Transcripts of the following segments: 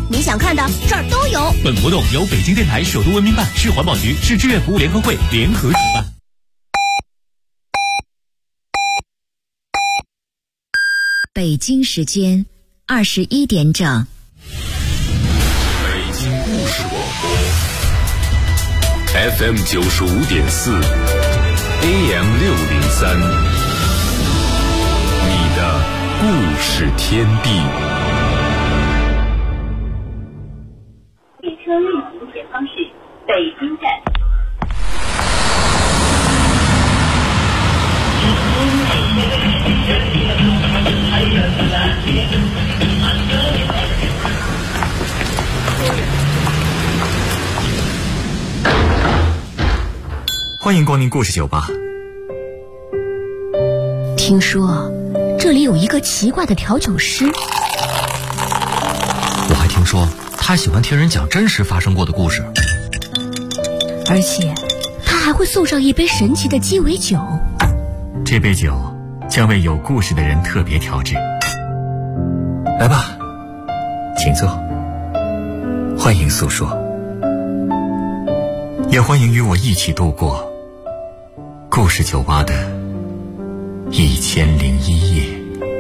你想看的这儿都有。 本活动由北京电台首都文明办、市环保局、市志愿服务联合会联合主办。 北京时间21点整。 北京故事广播 FM 95.4 AM 603，你的故事天地。 列车运行前方是北京站。 欢迎光临故事酒吧。 听说这里有一个奇怪的调酒师， 我还听说他喜欢听人讲真实发生过的故事， 而且他还会送上一杯神奇的鸡尾酒。 这杯酒将为有故事的人特别调制。来吧，请坐，欢迎诉说，也欢迎与我一起度过故事酒吧的1001夜。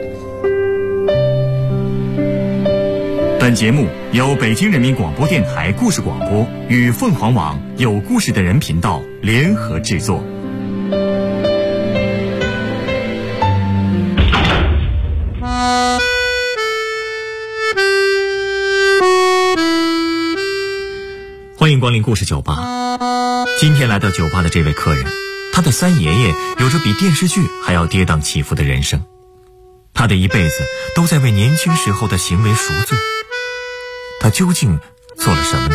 本节目由北京人民广播电台故事广播与凤凰网有故事的人频道联合制作。欢迎光临故事酒吧。今天来到酒吧的这位客人，他的三爷爷有着比电视剧还要跌宕起伏的人生，他的一辈子都在为年轻时候的行为赎罪。他究竟做了什么呢？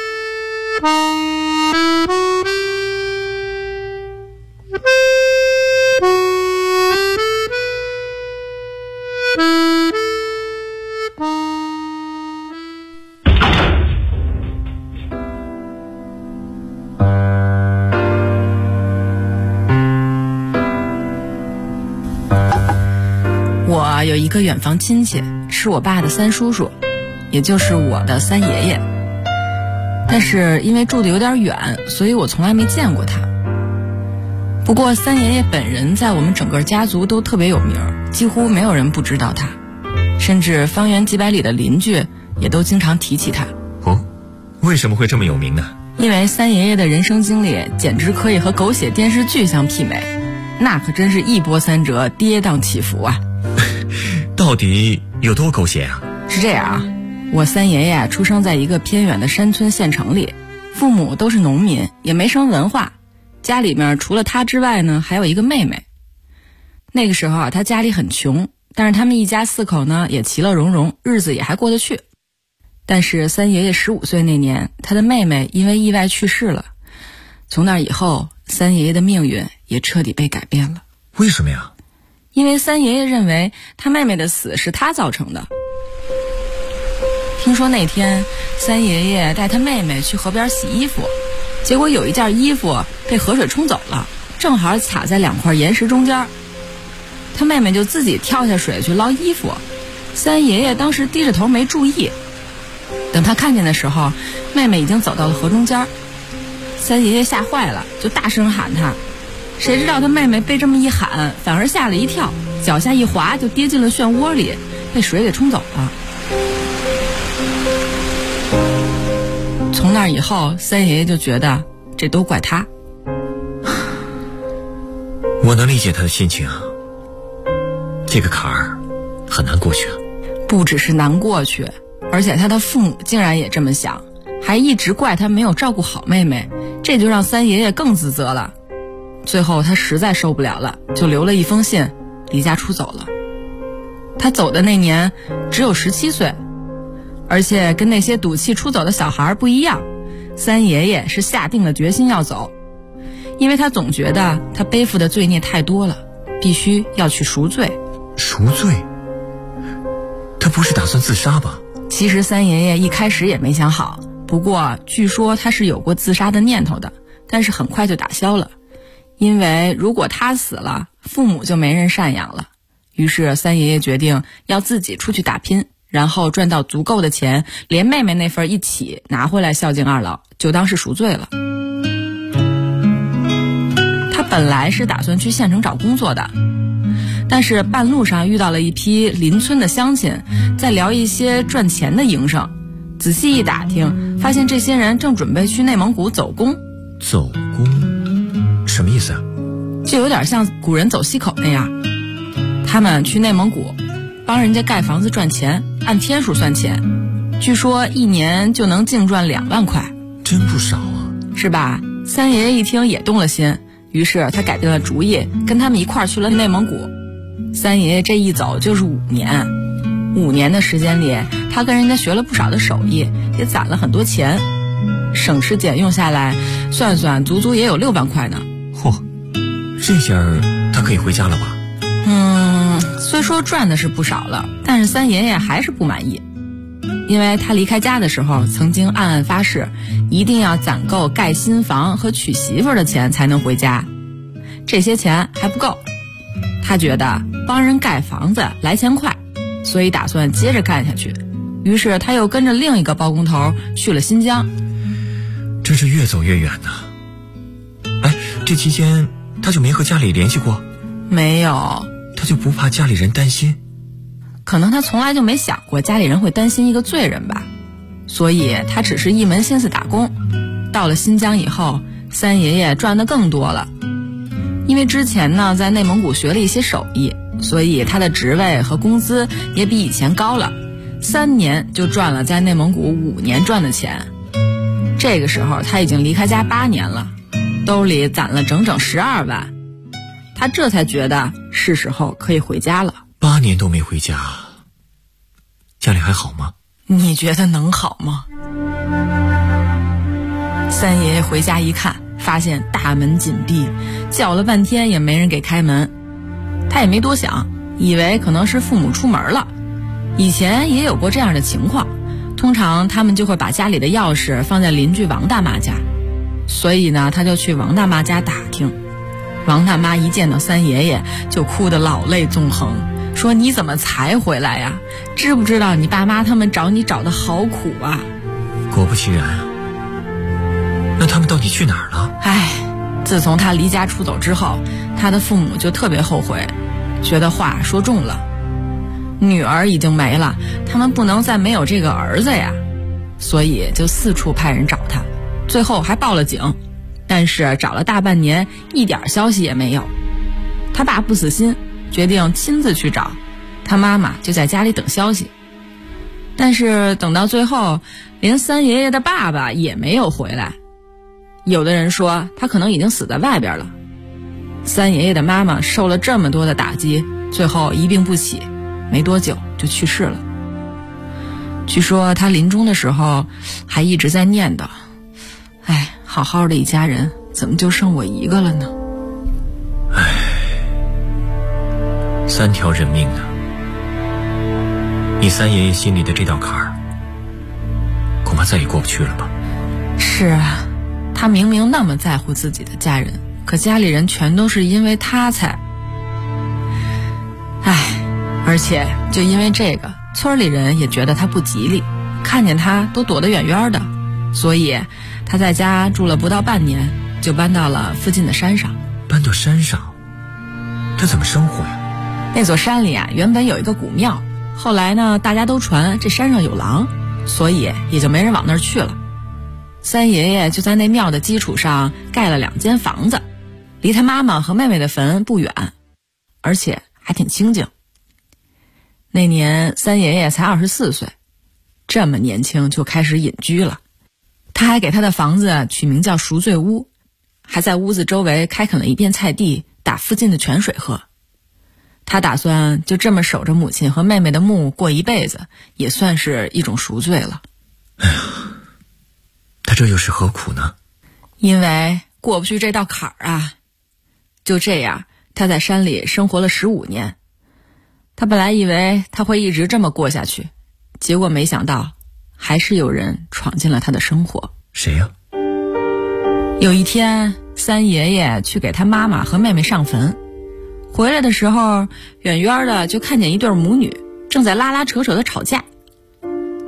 我有一个远房亲戚，是我爸的三叔叔，也就是我的三爷爷。但是因为住得有点远，所以我从来没见过他。不过三爷爷本人在我们整个家族都特别有名，几乎没有人不知道他，甚至方圆几百里的邻居也都经常提起他。 哦，为什么会这么有名呢？ 因为三爷爷的人生经历简直可以和狗血电视剧相媲美，那可真是一波三折，跌宕起伏啊。 到底有多狗血啊？ 是这样啊，我三爷爷出生在一个偏远的山村县城里，父母都是农民，也没什么文化，家里面除了他之外呢，还有一个妹妹。那个时候啊，他家里很穷，但是他们一家4口呢也其乐融融，日子也还过得去。但是三爷爷15岁那年，他的妹妹因为意外去世了。从那以后，三爷爷的命运也彻底被改变了。 为什么呀？ 因为三爷爷认为他妹妹的死是他造成的。听说那天三爷爷带他妹妹去河边洗衣服，结果有一件衣服被河水冲走了，正好卡在2块岩石中间。他妹妹就自己跳下水去捞衣服，三爷爷当时低着头没注意，等他看见的时候，妹妹已经走到了河中间。三爷爷吓坏了，就大声喊他，谁知道他妹妹被这么一喊，反而吓了一跳，脚下一滑就跌进了漩涡里，被水给冲走了。从那以后，三爷爷就觉得这都怪他。 我能理解他的心情啊，这个坎儿很难过去啊。 不只是难过去，而且他的父母竟然也这么想，还一直怪他没有照顾好妹妹，这就让三爷爷更自责了。最后他实在受不了了，就留了一封信，离家出走了。他走的那年只有17岁，而且跟那些赌气出走的小孩不一样，三爷爷是下定了决心要走，因为他总觉得他背负的罪孽太多了，必须要去赎罪。 赎罪？他不是打算自杀吧？ 其实三爷爷一开始也没想好，不过据说他是有过自杀的念头的，但是很快就打消了，因为如果他死了，父母就没人赡养了。于是三爷爷决定要自己出去打拼， 然后赚到足够的钱，连妹妹那份一起拿回来孝敬二老，就当是赎罪了。他本来是打算去县城找工作的，但是半路上遇到了一批邻村的乡亲，在聊一些赚钱的营生。仔细一打听，发现这些人正准备去内蒙古走工。 走工什么意思啊？ 就有点像古人走西口那样，他们去内蒙古帮人家盖房子赚钱，按天数算钱，据说一年就能净赚2万块， 真不少啊，是吧？三爷爷一听也动了心，于是他改变了主意，跟他们一块儿去了内蒙古。三爷爷这一走就是5年，5年的时间里，他跟人家学了不少的手艺，也攒了很多钱，省吃俭用下来，算算足足也有6万块呢。 嚯，这下他可以回家了吧？ 虽说赚的是不少了，但是三爷爷还是不满意，因为他离开家的时候曾经暗暗发誓，一定要攒够盖新房和娶媳妇的钱才能回家，这些钱还不够。他觉得帮人盖房子来钱快，所以打算接着干下去，于是他又跟着另一个包工头去了新疆。 真是越走越远呢。哎，这期间他就没和家里联系过？ 没有。 他就不怕家里人担心？ 可能他从来就没想过家里人会担心一个罪人吧，所以他只是一门心思打工。到了新疆以后，三爷爷赚得更多了，因为之前呢在内蒙古学了一些手艺，所以他的职位和工资也比以前高了，3年就赚了在内蒙古5年赚的钱。这个时候他已经离开家8年了，兜里攒了整整12万，他这才觉得是时候可以回家了。 8年都没回家，家里还好吗？ 你觉得能好吗？三爷爷回家一看，发现大门紧闭，叫了半天也没人给开门。他也没多想，以为可能是父母出门了。以前也有过这样的情况，通常他们就会把家里的钥匙放在邻居王大妈家，所以呢他就去王大妈家打听。王大妈一见到三爷爷就哭得老泪纵横，说你怎么才回来呀？知不知道你爸妈他们找你找得好苦啊？ 果不其然啊，那他们到底去哪儿了？ 自从他离家出走之后，他的父母就特别后悔，觉得话说重了。女儿已经没了，他们不能再没有这个儿子呀，所以就四处派人找他，最后还报了警，但是找了大半年一点消息也没有。他爸不死心，决定亲自去找，他妈妈就在家里等消息。但是等到最后，连三爷爷的爸爸也没有回来。有的人说他可能已经死在外边了。三爷爷的妈妈受了这么多的打击，最后一病不起，没多久就去世了。据说他临终的时候还一直在念叨，好好的一家人怎么就剩我一个了呢 ？3条人命呢，你三爷爷心里的这道坎儿恐怕再也过不去了吧？ 是啊，他明明那么在乎自己的家人，可家里人全都是因为他才……而且就因为这个，村里人也觉得他不吉利，看见他都躲得远远的，所以他在家住了不到半年，就搬到了附近的山上。 搬到山上？他怎么生活呀？ 那座山里原本有一个古庙，后来呢大家都传这山上有狼，所以也就没人往那儿去了。三爷爷就在那庙的基础上盖了2间房子，离他妈妈和妹妹的坟不远，而且还挺清静。那年三爷爷才24岁，这么年轻就开始隐居了。他还给他的房子取名叫赎罪屋，还在屋子周围开垦了一片菜地，打附近的泉水喝。他打算就这么守着母亲和妹妹的墓过一辈子，也算是一种赎罪了。 他这又是何苦呢？ 因为过不去这道坎儿啊。就这样，他在山里生活了15年。他本来以为他会一直这么过下去，结果没想到还是有人闯进了他的生活。 谁呀？ 有一天，三爷爷去给他妈妈和妹妹上坟，回来的时候远远的就看见一对母女正在拉拉扯扯的吵架，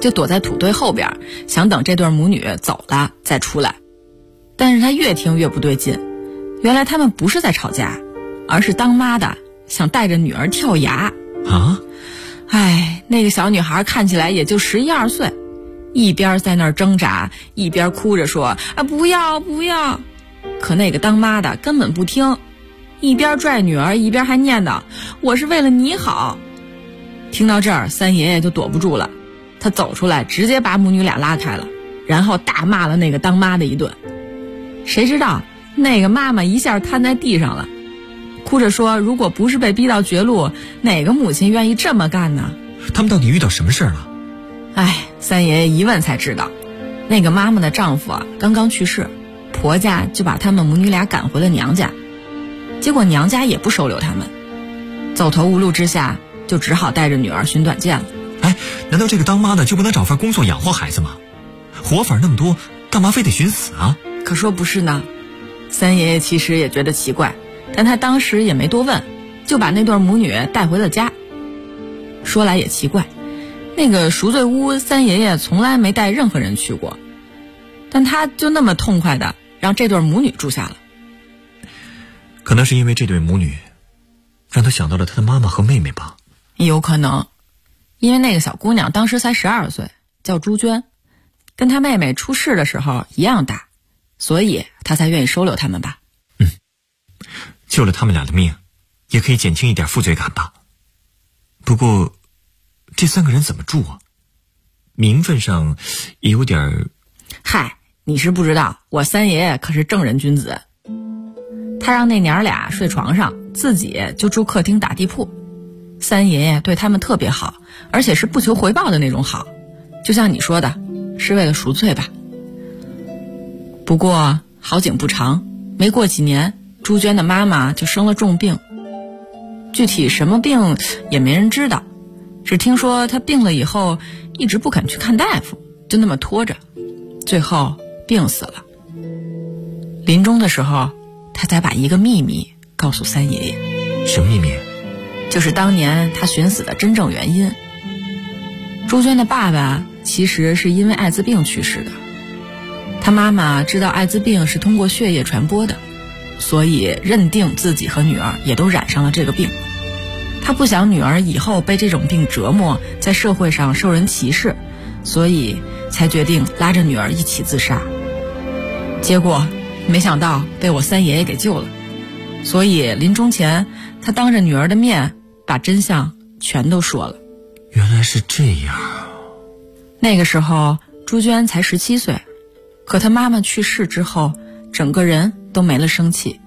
就躲在土堆后边，想等这对母女走了再出来。但是他越听越不对劲，原来他们不是在吵架，而是当妈的想带着女儿跳崖啊！ 那个小女孩看起来也就11、12岁，一边在那儿挣扎，一边哭着说不要不要。可那个当妈的根本不听，一边拽女儿，一边还念叨我是为了你好。听到这儿，三爷爷就躲不住了，他走出来直接把母女俩拉开了，然后大骂了那个当妈的一顿。谁知道那个妈妈一下瘫在地上了，哭着说如果不是被逼到绝路，哪个母亲愿意这么干呢？ 他们到底遇到什么事儿了？ 三爷爷一问才知道，那个妈妈的丈夫刚刚去世，婆家就把他们母女俩赶回了娘家，结果娘家也不收留他们，走投无路之下就只好带着女儿寻短见了。 难道这个当妈的就不能找份工作养活孩子吗？活法那么多，干嘛非得寻死啊？ 可说不是呢，三爷爷其实也觉得奇怪，但他当时也没多问，就把那对母女带回了家。说来也奇怪，那个赎罪屋三爷爷从来没带任何人去过，但他就那么痛快的让这对母女住下了。 可能是因为这对母女让他想到了他的妈妈和妹妹吧。 有可能，因为那个小姑娘当时才12岁，叫朱娟，跟她妹妹出事的时候一样大，所以她才愿意收留他们吧。 救了他们俩的命，也可以减轻一点负罪感吧。不过这3个人怎么住啊？名分上也有点你是不知道，我三爷爷可是正人君子。他让那娘俩睡床上，自己就住客厅打地铺。三爷爷对他们特别好，而且是不求回报的那种好，就像你说的，是为了赎罪吧。不过好景不长，没过几年，朱娟的妈妈就生了重病，具体什么病也没人知道，只听说她病了以后一直不肯去看大夫，就那么拖着，最后病死了。临终的时候，她才把一个秘密告诉三爷爷。 什么秘密？ 就是当年她寻死的真正原因。朱娟的爸爸其实是因为艾滋病去世的，她妈妈知道艾滋病是通过血液传播的，所以认定自己和女儿也都染上了这个病。她不想女儿以后被这种病折磨，在社会上受人歧视，所以才决定拉着女儿一起自杀。结果没想到被我三爷爷给救了，所以临终前他当着女儿的面把真相全都说了。 原来是这样。 那个时候朱娟才17岁，可她妈妈去世之后，整个人都没了生气。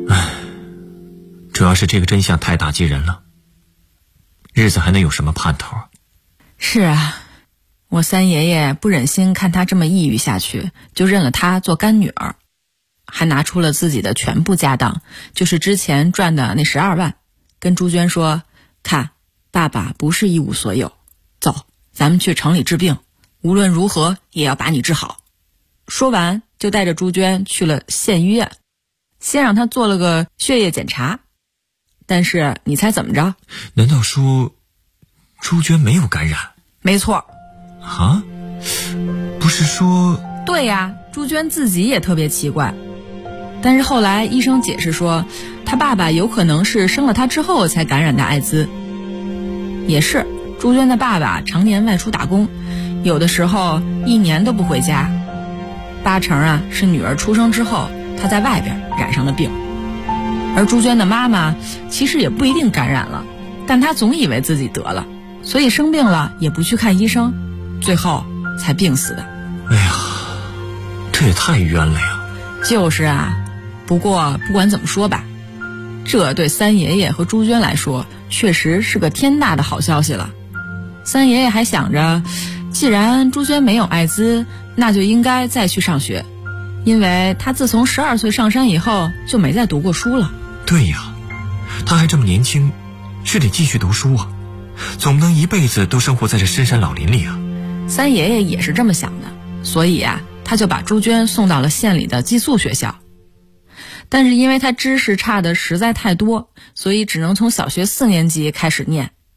主要是这个真相太打击人了，日子还能有什么盼头啊？ 是啊，我三爷爷不忍心看她这么抑郁下去，就认了她做干女儿，还拿出了自己的全部家当，就是之前赚的那12万，跟朱娟说，看，爸爸不是一无所有，走，咱们去城里治病，无论如何也要把你治好。说完就带着朱娟去了县医院，先让她做了个血液检查。但是你猜怎么着？ 难道说朱娟没有感染？ 没错。 啊？不是说…… 对呀，朱娟自己也特别奇怪。但是后来医生解释说，她爸爸有可能是生了她之后才感染的艾滋。也是，朱娟的爸爸常年外出打工，有的时候1年都不回家，8成是女儿出生之后她在外边染上了病。而朱娟的妈妈其实也不一定感染了，但她总以为自己得了，所以生病了也不去看医生，最后才病死的。 哎呀，这也太冤了呀。 就是啊，不过不管怎么说吧，这对三爷爷和朱娟来说确实是个天大的好消息了。三爷爷还想着，既然朱娟没有艾滋，那就应该再去上学，因为他自从12岁上山以后就没再读过书了。 对呀，他还这么年轻，是得继续读书啊，总不能一辈子都生活在这深山老林里啊。 三爷爷也是这么想的，所以他就把朱娟送到了县里的寄宿学校。但是因为他知识差的实在太多，所以只能从小学4年级开始念。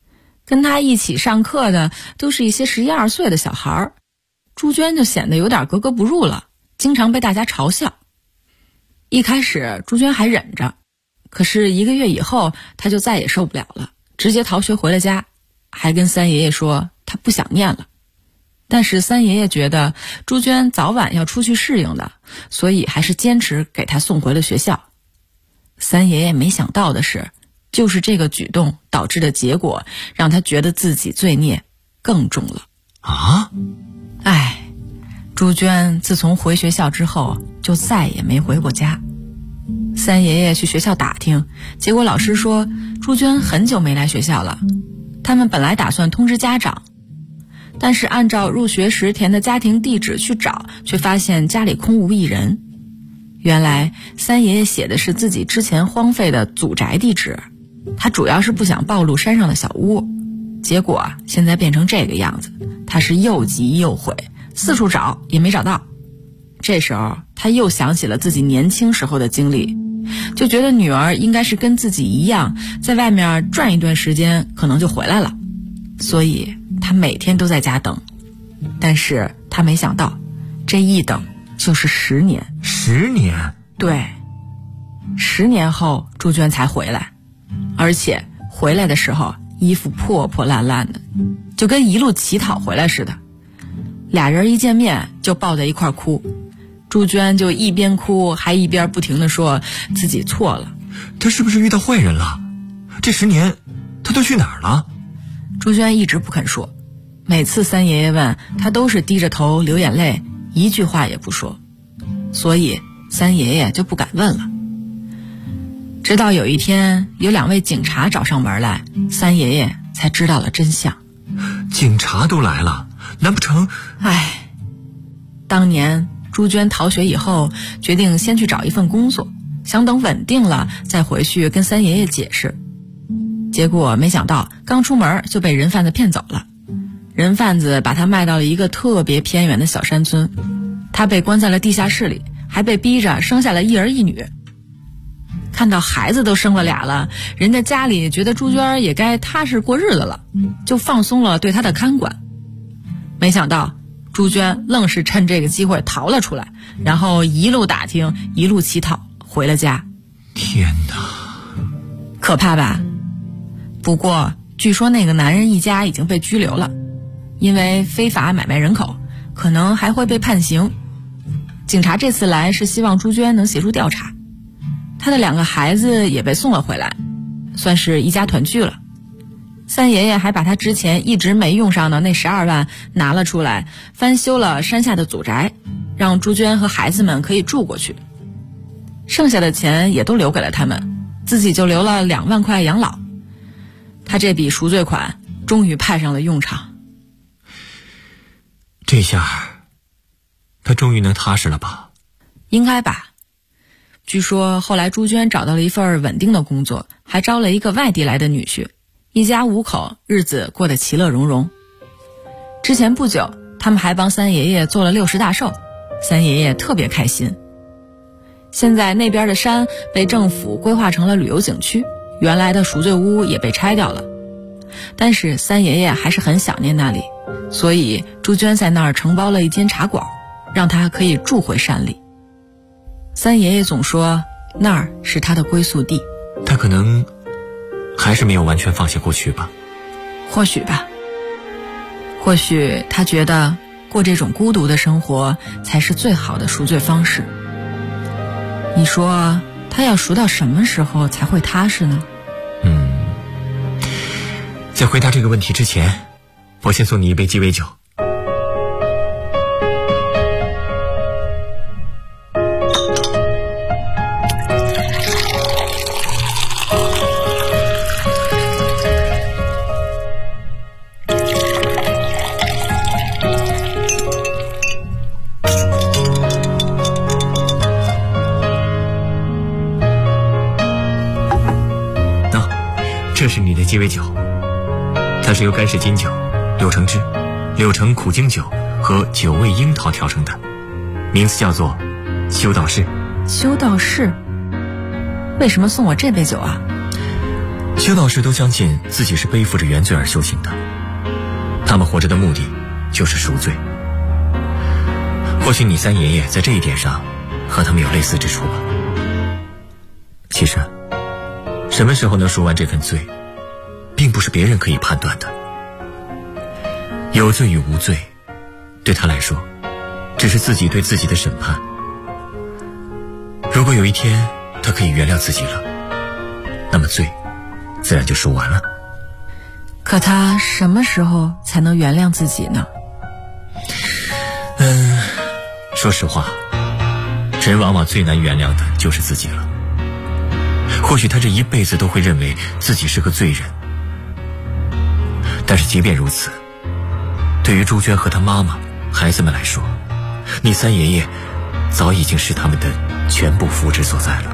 跟他一起上课的都是一些11、12岁的小孩，朱娟就显得有点格格不入了，经常被大家嘲笑。一开始朱娟还忍着，可是1个月以后，她就再也受不了了，直接逃学回了家，还跟三爷爷说她不想念了。但是三爷爷觉得朱娟早晚要出去适应的，所以还是坚持给她送回了学校。三爷爷没想到的是，就是这个举动导致的结果，让他觉得自己罪孽更重了。 啊？ 朱娟自从回学校之后，就再也没回过家。三爷爷去学校打听，结果老师说朱娟很久没来学校了。他们本来打算通知家长，但是按照入学时填的家庭地址去找，却发现家里空无一人。原来三爷爷写的是自己之前荒废的祖宅地址，他主要是不想暴露山上的小屋，结果现在变成这个样子，他是又急又悔，四处找也没找到。这时候他又想起了自己年轻时候的经历，就觉得女儿应该是跟自己一样，在外面转一段时间可能就回来了，所以他每天都在家等。但是他没想到，这一等就是10年。 10年？ 对，10年后朱娟才回来，而且回来的时候衣服破破烂烂的，就跟一路乞讨回来似的。俩人一见面就抱在一块哭，朱娟就一边哭还一边不停地说自己错了。 他是不是遇到坏人了？这10年他都去哪儿了？ 朱娟一直不肯说，每次三爷爷问他都是低着头流眼泪，一句话也不说，所以三爷爷就不敢问了。直到有一天有2位警察找上门来，三爷爷才知道了真相。 警察都来了，难不成…… 当年朱娟逃学以后，决定先去找一份工作，想等稳定了再回去跟三爷爷解释。结果没想到刚出门就被人贩子骗走了，人贩子把他卖到了一个特别偏远的小山村，他被关在了地下室里，还被逼着生下了一儿一女。看到孩子都生了俩了，人家家里觉得朱娟也该踏实过日子了，就放松了对她的看管。没想到朱娟愣是趁这个机会逃了出来，然后一路打听一路乞讨回了家。 天哪， 可怕吧？不过据说那个男人一家已经被拘留了，因为非法买卖人口，可能还会被判刑。警察这次来是希望朱娟能协助调查，他的2个孩子也被送了回来，算是一家团聚了。三爷爷还把他之前一直没用上的那12万拿了出来，翻修了山下的祖宅，让朱娟和孩子们可以住过去。剩下的钱也都留给了他们，自己就留了2万块养老。他这笔赎罪款终于派上了用场。 这下他终于能踏实了吧？ 应该吧。据说后来朱娟找到了一份稳定的工作，还招了一个外地来的女婿，一家5口日子过得其乐融融。之前不久他们还帮三爷爷做了60大寿，三爷爷特别开心。现在那边的山被政府规划成了旅游景区，原来的赎罪屋也被拆掉了，但是三爷爷还是很想念那里，所以朱娟在那儿承包了一间茶馆，让他可以住回山里。三爷爷总说那儿是他的归宿地。 他可能还是没有完全放下过去吧。 或许吧，或许他觉得过这种孤独的生活才是最好的赎罪方式。你说他要赎到什么时候才会踏实呢？ 在回答这个问题之前，我先送你一杯鸡尾酒。这是你的鸡尾酒，它是由干式金酒、柳橙汁、柳橙苦精酒和9味樱桃调成的，名字叫做修道士。 修道士？为什么送我这杯酒啊？ 修道士都相信自己是背负着原罪而修行的，他们活着的目的就是赎罪。或许你三爷爷在这一点上和他们有类似之处吧。其实什么时候能赎完这份罪，并不是别人可以判断的。有罪与无罪，对他来说只是自己对自己的审判。如果有一天他可以原谅自己了，那么罪自然就赎完了。 可他什么时候才能原谅自己呢？ 说实话，人往往最难原谅的就是自己了。或许他这一辈子都会认为自己是个罪人，但是即便如此，对于朱娟和她妈妈、孩子们来说，你三爷爷早已经是他们的全部福祉所在了。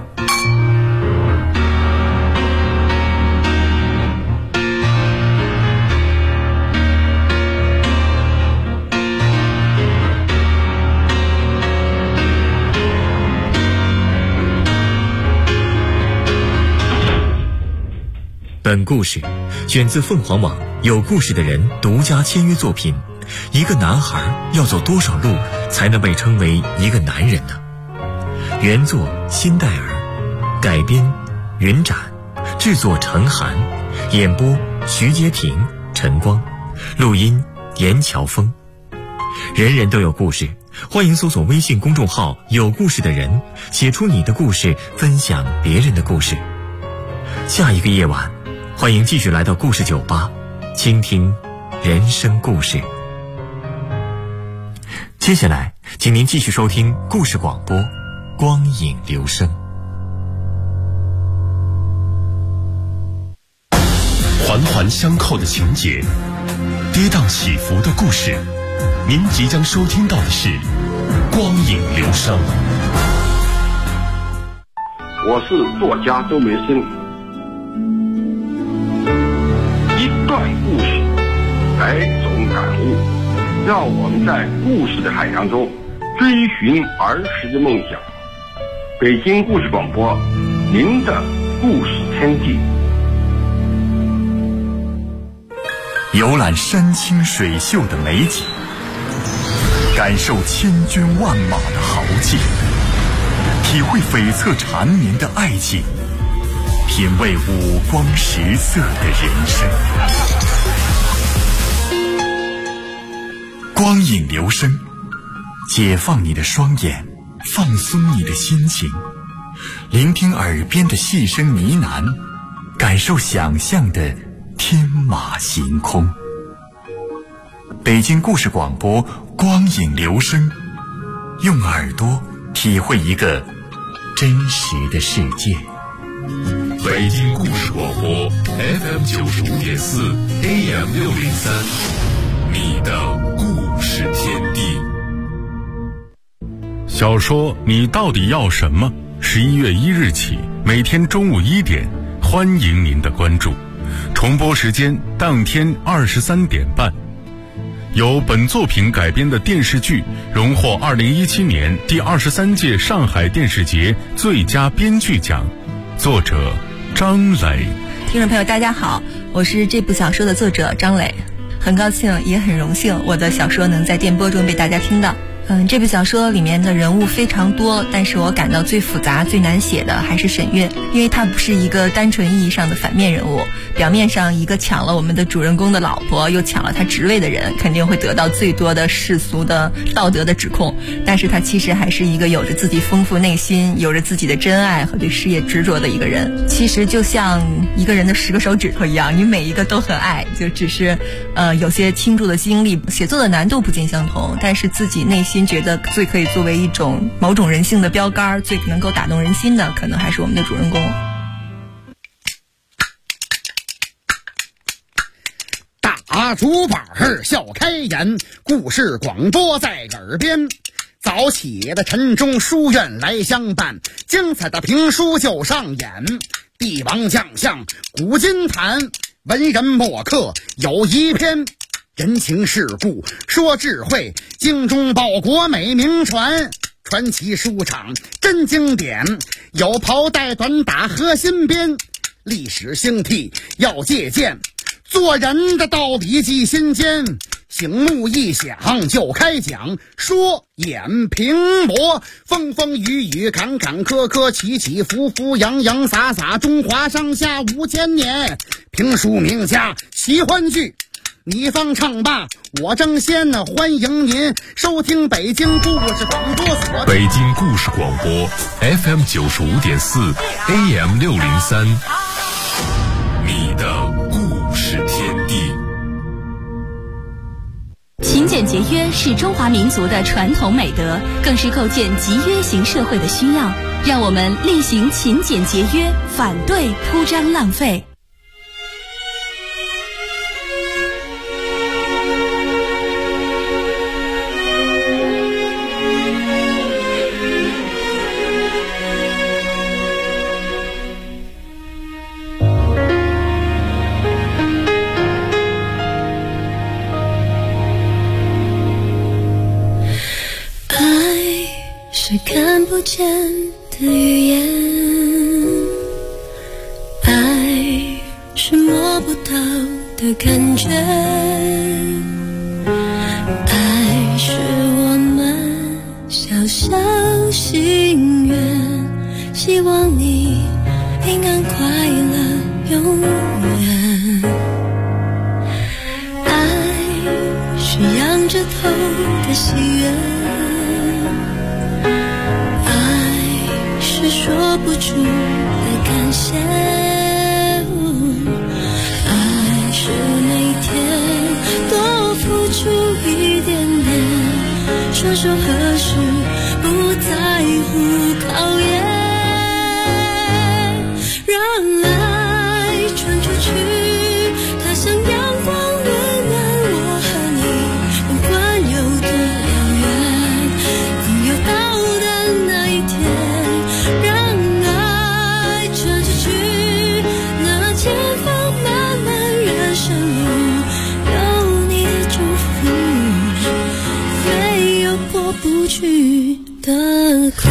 本故事选自凤凰网有故事的人独家签约作品。一个男孩要走多少路才能被称为一个男人呢？原作辛戴尔，改编云展，制作程涵，演播徐阶婷、陈光，录音严乔峰。人人都有故事，欢迎搜索微信公众号有故事的人，写出你的故事，分享别人的故事。下一个夜晚，欢迎继续来到故事酒吧，倾听人生故事。接下来请您继续收听故事广播，光影留声。 环环相扣的情节，跌宕起伏的故事，您即将收听到的是光影留声。 我是作家周梅生。一段故事，百种感悟，让我们在故事的海洋中追寻儿时的梦想。北京故事广播，您的故事天地。 游览山清水秀的美景，感受千军万马的豪气，体会悱恻缠绵的爱情，品味五光十色的人生。光影留声，解放你的双眼，放松你的心情，聆听耳边的细声呢喃，感受想象的天马行空。北京故事广播，光影留声，用耳朵体会一个真实的世界。 北京故事广播 FM 95.4 AM 603，你的故事天地。 小说你到底要什么？11月1日起，每天中午1点，欢迎您的关注。重播时间当天23点半。由本作品改编的电视剧荣获2017年第23届上海电视节最佳编剧奖，作者张磊。 听众朋友大家好，我是这部小说的作者张磊，很高兴也很荣幸我的小说能在电波中被大家听到。这部小说里面的人物非常多，但是我感到最复杂最难写的还是沈月，因为她不是一个单纯意义上的反面人物。表面上一个抢了我们的主人公的老婆又抢了他职位的人，肯定会得到最多的世俗的道德的指控，但是他其实还是一个有着自己丰富内心，有着自己的真爱和对事业执着的一个人。其实就像一个人的10个手指头一样，你每一个都很爱，就只是有些倾注的精力，写作的难度不尽相同，但是自己内心觉得最可以作为一种某种人性的标杆，最能够打动人心的，可能还是我们的主人公。 大竹板笑开颜，故事广播在耳边。早起的晨钟书院来相伴，精彩的评书就上演。帝王将相古今谈，文人墨客有一篇。人情世故说智慧，精忠报国美名传。传奇书场真经典，有袍带短打和新编。 历史兴替要借鉴，做人的道理记心间。醒目一响就开讲，说演评魔，风风雨雨坎坎坷坷，起起伏伏洋洋洒洒，中华上下5000年。评书名家奇欢剧，你方唱罢我争先呢，欢迎您收听北京故事广播所。 北京故事广播 FM 95.4 AM 603，你的故事天地。 勤俭节约是中华民族的传统美德，更是构建集约型社会的需要。让我们力行勤俭节约，反对铺张浪费。 是看不见的语言，爱是摸不到的感觉，爱是我们小小心愿，希望你平安快乐永远。爱是仰着头的喜悦，是说不出的感谢，爱是每天多付出一点点，说说何时不在乎考验，让爱传出去，它像阳光温暖我和你，不管有多遥远，总有到的那一天。去的苦，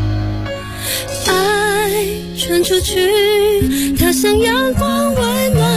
出去，它像阳光温暖